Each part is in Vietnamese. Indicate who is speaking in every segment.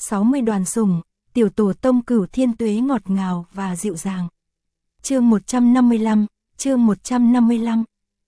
Speaker 1: 60 đoàn sủng, tiểu tổ tông Cửu Thiên Tuế ngọt ngào và dịu dàng. Chương 155, chương 155.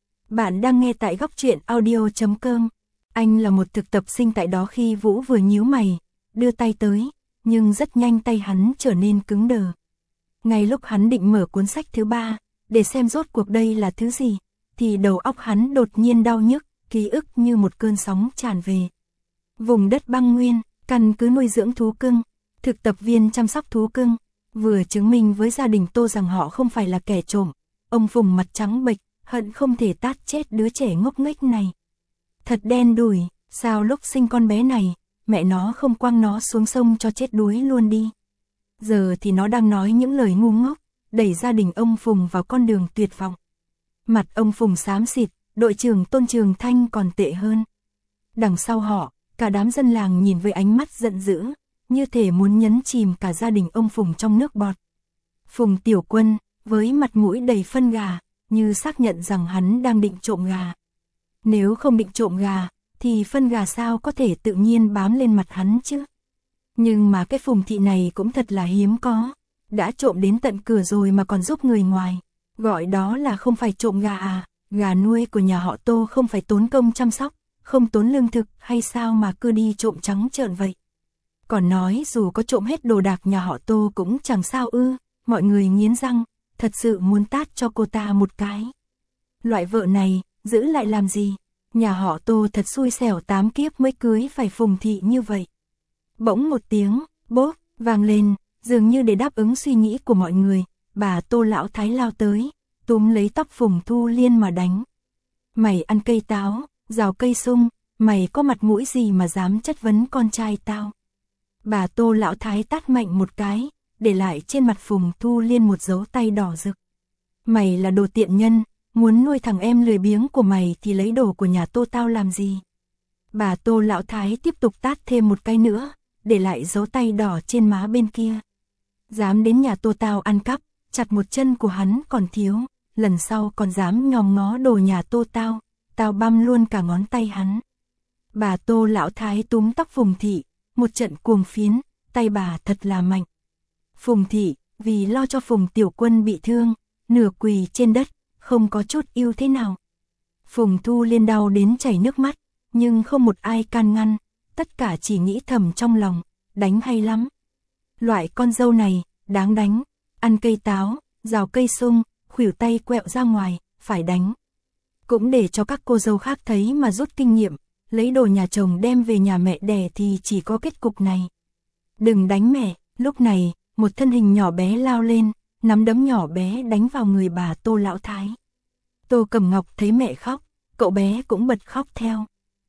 Speaker 1: Bạn đang nghe tại góc truyện audio.com. Anh là một thực tập sinh tại đó khi Vũ vừa nhíu mày, đưa tay tới, nhưng rất nhanh tay hắn trở nên cứng đờ. Ngay lúc hắn định mở cuốn sách thứ 3, để xem rốt cuộc đây là thứ gì, thì đầu óc hắn đột nhiên đau nhức, ký ức như một cơn sóng tràn về. Vùng đất băng nguyên, căn cứ nuôi dưỡng thú cưng, thực tập viên chăm sóc thú cưng, vừa chứng minh với gia đình Tô rằng họ không phải là kẻ trộm. Ông Phùng mặt trắng bệch, hận không thể tát chết đứa trẻ ngốc nghếch này. Thật đen đủi, sao lúc sinh con bé này, mẹ nó không quăng nó xuống sông cho chết đuối luôn đi. Giờ thì nó đang nói những lời ngu ngốc, đẩy gia đình ông Phùng vào con đường tuyệt vọng. Mặt ông Phùng xám xịt, đội trưởng Tôn Trường Thanh còn tệ hơn. Đằng sau họ, cả đám dân làng nhìn với ánh mắt giận dữ, như thể muốn nhấn chìm cả gia đình ông Phùng trong nước bọt. Phùng Tiểu Quân, với mặt mũi đầy phân gà, như xác nhận rằng hắn đang định trộm gà. Nếu không định trộm gà, thì phân gà sao có thể tự nhiên bám lên mặt hắn chứ? Nhưng mà cái Phùng thị này cũng thật là hiếm có, đã trộm đến tận cửa rồi mà còn giúp người ngoài. Gọi đó là không phải trộm gà à? Gà nuôi của nhà họ Tô không phải tốn công chăm sóc, không tốn lương thực hay sao mà cứ đi trộm trắng trợn vậy? Còn nói dù có trộm hết đồ đạc nhà họ Tô cũng chẳng sao ư? Mọi người nghiến răng, thật sự muốn tát cho cô ta một cái. Loại vợ này, giữ lại làm gì? Nhà họ Tô thật xui xẻo 8 kiếp mới cưới phải Phùng thị như vậy. Bỗng một tiếng, bốp, vang lên, dường như để đáp ứng suy nghĩ của mọi người, bà Tô lão thái lao tới, túm lấy tóc Phùng Thu Liên mà đánh. Mày ăn cây táo, rào cây sung, mày có mặt mũi gì mà dám chất vấn con trai tao? Bà Tô lão thái tát mạnh một cái, để lại trên mặt Phùng Thu Liên một dấu tay đỏ rực. Mày là đồ tiện nhân, muốn nuôi thằng em lười biếng của mày thì lấy đồ của nhà Tô tao làm gì? Bà Tô lão thái tiếp tục tát thêm một cái nữa, để lại dấu tay đỏ trên má bên kia. Dám đến nhà Tô tao ăn cắp, chặt một chân của hắn còn thiếu, lần sau còn dám nhòm ngó đồ nhà Tô tao, tao băm luôn cả ngón tay hắn. Bà Tô lão thái túm tóc Phùng thị, một trận cuồng phiến, tay bà thật là mạnh. Phùng thị, vì lo cho Phùng Tiểu Quân bị thương, nửa quỳ trên đất, không có chút ưu thế nào. Phùng Thu Liên đau đến chảy nước mắt, nhưng không một ai can ngăn, tất cả chỉ nghĩ thầm trong lòng, đánh hay lắm. Loại con dâu này, đáng đánh, ăn cây táo, rào cây sung, khuỷu tay quẹo ra ngoài, phải đánh. Cũng để cho các cô dâu khác thấy mà rút kinh nghiệm, lấy đồ nhà chồng đem về nhà mẹ đẻ thì chỉ có kết cục này. Đừng đánh mẹ, lúc này, một thân hình nhỏ bé lao lên, nắm đấm nhỏ bé đánh vào người bà Tô lão thái. Tô Cẩm Ngọc thấy mẹ khóc, cậu bé cũng bật khóc theo.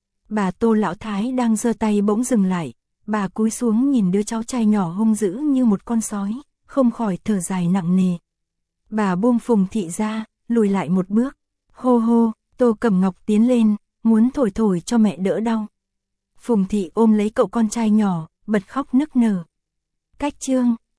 Speaker 1: Bà Tô lão thái đang giơ tay bỗng dừng lại, bà cúi xuống nhìn đứa cháu trai nhỏ hung dữ như một con sói, không khỏi thở dài nặng nề. Bà buông Phùng thị ra, lùi lại một bước. Hô hô, Tô Cẩm Ngọc tiến lên, muốn thổi thổi cho mẹ đỡ đau. Phùng thị ôm lấy cậu con trai nhỏ, bật khóc nức nở. Cách chương